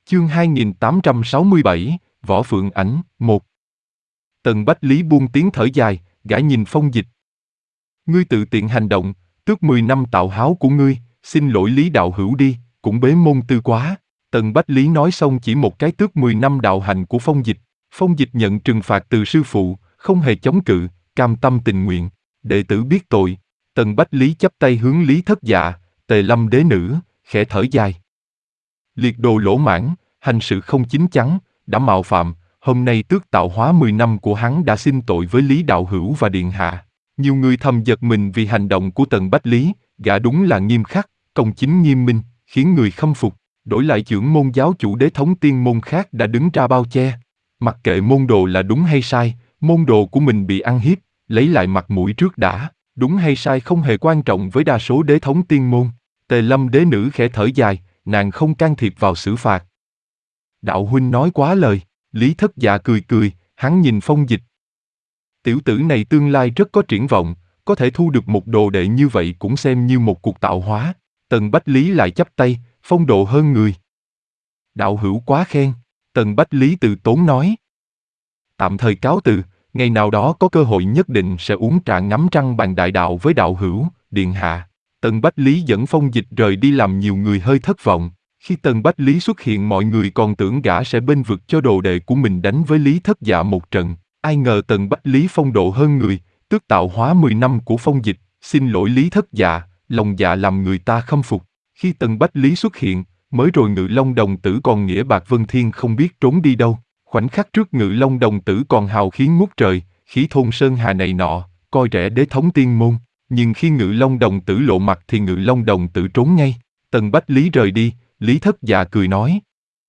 Chương 2867, Võ Phượng Ảnh, 1. Tần Bách Lý buông tiếng thở dài, gã nhìn Phong Dịch. Ngươi tự tiện hành động, tước 10 năm tạo háo của ngươi, xin lỗi Lý đạo hữu đi, cũng bế môn tư quá. Tần Bách Lý nói xong chỉ một cái tước 10 năm đạo hành của Phong Dịch. Phong Dịch nhận trừng phạt từ sư phụ, không hề chống cự, cam tâm tình nguyện. Đệ tử biết tội. Tần Bách Lý chắp tay hướng Lý Thất Dạ, Tề Lâm đế nữ, khẽ thở dài. Liệt đồ lỗ mãn, hành sự không chín chắn, đã mạo phạm, hôm nay tước tạo hóa 10 năm của hắn đã xin tội với Lý đạo hữu và điện hạ. Nhiều người thầm giật mình vì hành động của Tần Bách Lý, gã đúng là nghiêm khắc, công chính nghiêm minh, khiến người khâm phục. Đổi lại chưởng môn giáo chủ đế thống tiên môn khác đã đứng ra bao che. Mặc kệ môn đồ là đúng hay sai, môn đồ của mình bị ăn hiếp, lấy lại mặt mũi trước đã. Đúng hay sai không hề quan trọng với đa số đế thống tiên môn. Tề Lâm đế nữ khẽ thở dài, nàng không can thiệp vào xử phạt. Đạo huynh nói quá lời. Lý Thất Dạ cười cười, hắn nhìn Phong Dịch. Tiểu tử này tương lai rất có triển vọng, có thể thu được một đồ đệ như vậy cũng xem như một cuộc tạo hóa. Tần Bách Lý lại chắp tay, phong độ hơn người. Đạo hữu quá khen. Tần Bách Lý từ tốn nói. Tạm thời cáo từ, ngày nào đó có cơ hội nhất định sẽ uống trà ngắm trăng bàn đại đạo với đạo hữu, điện hạ. Tần Bách Lý dẫn Phong Dịch rời đi làm nhiều người hơi thất vọng. Khi Tần Bách Lý xuất hiện mọi người còn tưởng gã sẽ bênh vực cho đồ đệ của mình đánh với Lý Thất Dạ một trận. Ai ngờ Tần Bách Lý phong độ hơn người, tước tạo hóa 10 năm của Phong Dịch, xin lỗi Lý Thất Dạ, lòng dạ làm người ta khâm phục. Khi Tần Bách Lý xuất hiện, mới rồi Ngự Long đồng tử còn nghĩa bạc vân thiên không biết trốn đi đâu. Khoảnh khắc trước Ngự Long đồng tử còn hào khí ngút trời, khí thôn sơn hà này nọ, coi rẻ đế thống tiên môn. Nhưng khi Ngự Long đồng tử lộ mặt thì Ngự Long đồng tử trốn ngay. Tần Bách Lý rời đi, Lý Thất Dạ cười nói.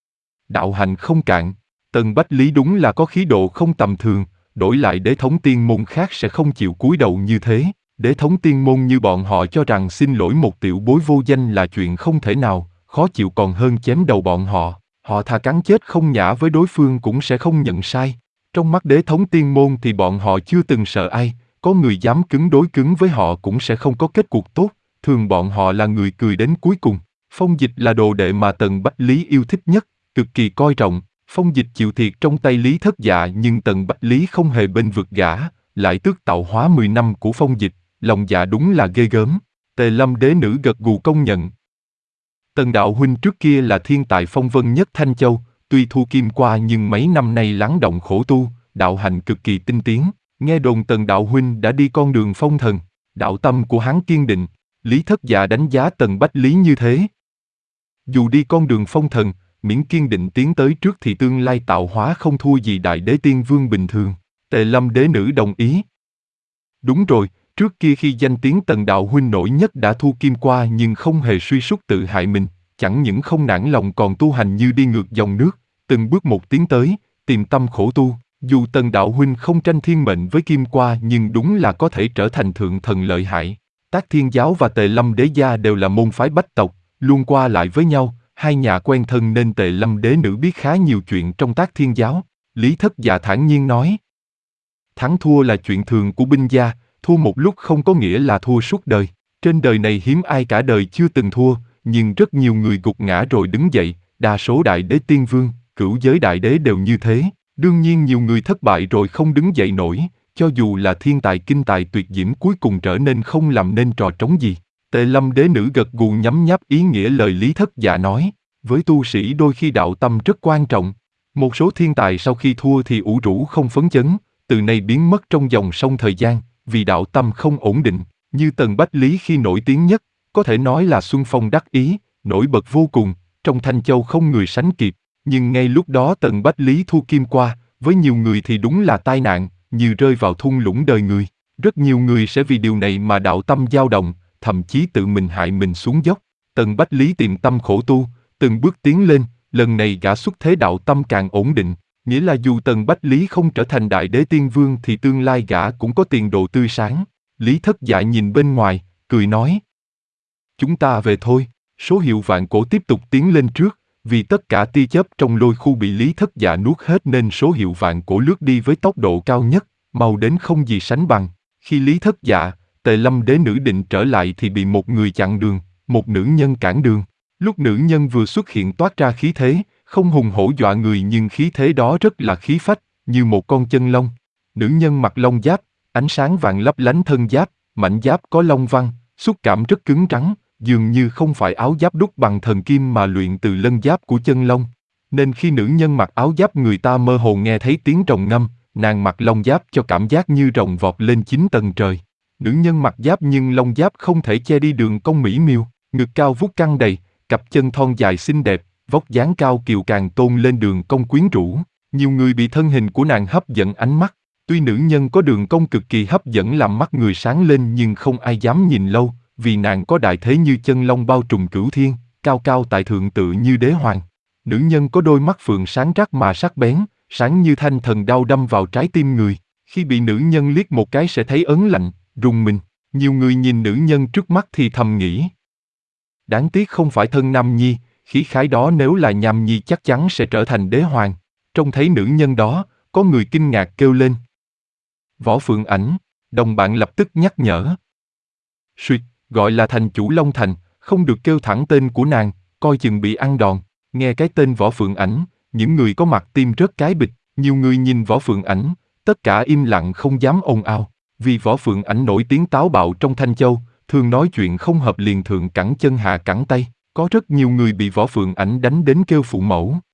Đạo hành không cạn, Tần Bách Lý đúng là có khí độ không tầm thường, đổi lại đế thống tiên môn khác sẽ không chịu cúi đầu như thế. Đế thống tiên môn như bọn họ cho rằng xin lỗi một tiểu bối vô danh là chuyện không thể nào, khó chịu còn hơn chém đầu bọn họ. Họ thà cắn chết không nhã với đối phương cũng sẽ không nhận sai. Trong mắt đế thống tiên môn thì bọn họ chưa từng sợ ai, có người dám cứng đối cứng với họ cũng sẽ không có kết cuộc tốt, thường bọn họ là người cười đến cuối cùng. Phong Dịch là đồ đệ mà Tần Bách Lý yêu thích nhất, cực kỳ coi trọng. Phong Dịch chịu thiệt trong tay Lý Thất Dạ nhưng Tần Bách Lý không hề bênh vực gã, lại tước tạo hóa 10 năm của Phong Dịch, lòng dạ đúng là ghê gớm. Tề Lâm đế nữ gật gù công nhận. Tần đạo huynh trước kia là thiên tài phong vân nhất Thanh Châu, tuy thu kim qua nhưng mấy năm nay lắng động khổ tu, đạo hành cực kỳ tinh tiến. Nghe đồn Tần đạo huynh đã đi con đường phong thần, đạo tâm của hắn kiên định. Lý Thất Dạ đánh giá Tần Bách Lý như thế. Dù đi con đường phong thần, miễn kiên định tiến tới trước thì tương lai tạo hóa không thua gì đại đế tiên vương bình thường. Tề Lâm đế nữ đồng ý. Đúng rồi, trước kia khi danh tiếng Tần đạo huynh nổi nhất đã thu kim qua nhưng không hề suy sút tự hại mình, chẳng những không nản lòng còn tu hành như đi ngược dòng nước, từng bước một tiến tới, tìm tâm khổ tu. Dù Tần đạo huynh không tranh thiên mệnh với kim qua nhưng đúng là có thể trở thành thượng thần lợi hại. Tác Thiên giáo và Tề Lâm đế gia đều là môn phái bách tộc, luôn qua lại với nhau, hai nhà quen thân nên Tề Lâm đế nữ biết khá nhiều chuyện trong Tác Thiên giáo. Lý Thất Dạ thản nhiên nói. Thắng thua là chuyện thường của binh gia, thua một lúc không có nghĩa là thua suốt đời. Trên đời này hiếm ai cả đời chưa từng thua, nhưng rất nhiều người gục ngã rồi đứng dậy, đa số đại đế tiên vương, cửu giới đại đế đều như thế. Đương nhiên nhiều người thất bại rồi không đứng dậy nổi, cho dù là thiên tài kinh tài tuyệt diễm cuối cùng trở nên không làm nên trò trống gì. Tề Lâm đế nữ gật gù nhấm nháp ý nghĩa lời Lý Thất Dạ nói, với tu sĩ đôi khi đạo tâm rất quan trọng. Một số thiên tài sau khi thua thì ủ rũ không phấn chấn, từ nay biến mất trong dòng sông thời gian, vì đạo tâm không ổn định. Như Tần Bách Lý khi nổi tiếng nhất, có thể nói là xuân phong đắc ý, nổi bật vô cùng, trong Thanh Châu không người sánh kịp. Nhưng ngay lúc đó Tần Bách Lý thu kim qua, với nhiều người thì đúng là tai nạn, như rơi vào thung lũng đời người. Rất nhiều người sẽ vì điều này mà đạo tâm dao động, thậm chí tự mình hại mình xuống dốc. Tần Bách Lý tìm tâm khổ tu, từng bước tiến lên, lần này gã xuất thế đạo tâm càng ổn định, nghĩa là dù Tần Bách Lý không trở thành đại đế tiên vương thì tương lai gã cũng có tiền đồ tươi sáng. Lý Thất Dạ nhìn bên ngoài, cười nói. Chúng ta về thôi, số hiệu vạn cổ tiếp tục tiến lên trước, vì tất cả tia chớp trong lôi khu bị Lý Thất Dạ nuốt hết nên số hiệu vạn cổ lướt đi với tốc độ cao nhất, mau đến không gì sánh bằng. Khi Lý Thất Dạ, Tề Lâm đế nữ định trở lại thì bị một người chặn đường, một nữ nhân cản đường. Lúc nữ nhân vừa xuất hiện toát ra khí thế, Không hùng hổ dọa người nhưng khí thế đó rất là khí phách, như một con chân long. Nữ nhân mặc long giáp, ánh sáng vàng lấp lánh thân giáp, mảnh giáp có long văn, xúc cảm rất cứng rắn, dường như không phải áo giáp đúc bằng thần kim mà luyện từ lân giáp của chân long. Nên khi nữ nhân mặc áo giáp người ta mơ hồ nghe thấy tiếng rồng ngâm, nàng mặc long giáp cho cảm giác như rồng vọt lên 9 tầng trời. Nữ nhân mặc giáp nhưng long giáp không thể che đi đường cong mỹ miều, ngực cao vút căng đầy, cặp chân thon dài xinh đẹp, vóc dáng cao kiều càng tôn lên đường cong quyến rũ. Nhiều người bị thân hình của nàng hấp dẫn ánh mắt. Tuy nữ nhân có đường cong cực kỳ hấp dẫn làm mắt người sáng lên nhưng không ai dám nhìn lâu, vì nàng có đại thế như chân long bao trùm cửu thiên, cao cao tại thượng tự như đế hoàng. Nữ nhân có đôi mắt phượng sáng rắc mà sắc bén, sáng như thanh thần đao đâm vào trái tim người. Khi bị nữ nhân liếc một cái sẽ thấy ớn lạnh, rùng mình. Nhiều người nhìn nữ nhân trước mắt thì thầm nghĩ. Đáng tiếc không phải thân nam nhi, khí khái đó nếu là nham nhi chắc chắn sẽ trở thành đế hoàng. Trông thấy nữ nhân đó, có người kinh ngạc kêu lên. Võ Phượng Ảnh, đồng bạn lập tức nhắc nhở. Suýt, gọi là thành chủ Long Thành, không được kêu thẳng tên của nàng, coi chừng bị ăn đòn. Nghe cái tên Võ Phượng Ảnh, những người có mặt tim rớt cái bịch, nhiều người nhìn Võ Phượng Ảnh, tất cả im lặng không dám ồn ào, vì Võ Phượng Ảnh nổi tiếng táo bạo trong Thanh Châu, thường nói chuyện không hợp liền thượng cẳng chân hạ cẳng tay, có rất nhiều người bị Võ Phượng Ảnh đánh đến kêu phụ mẫu.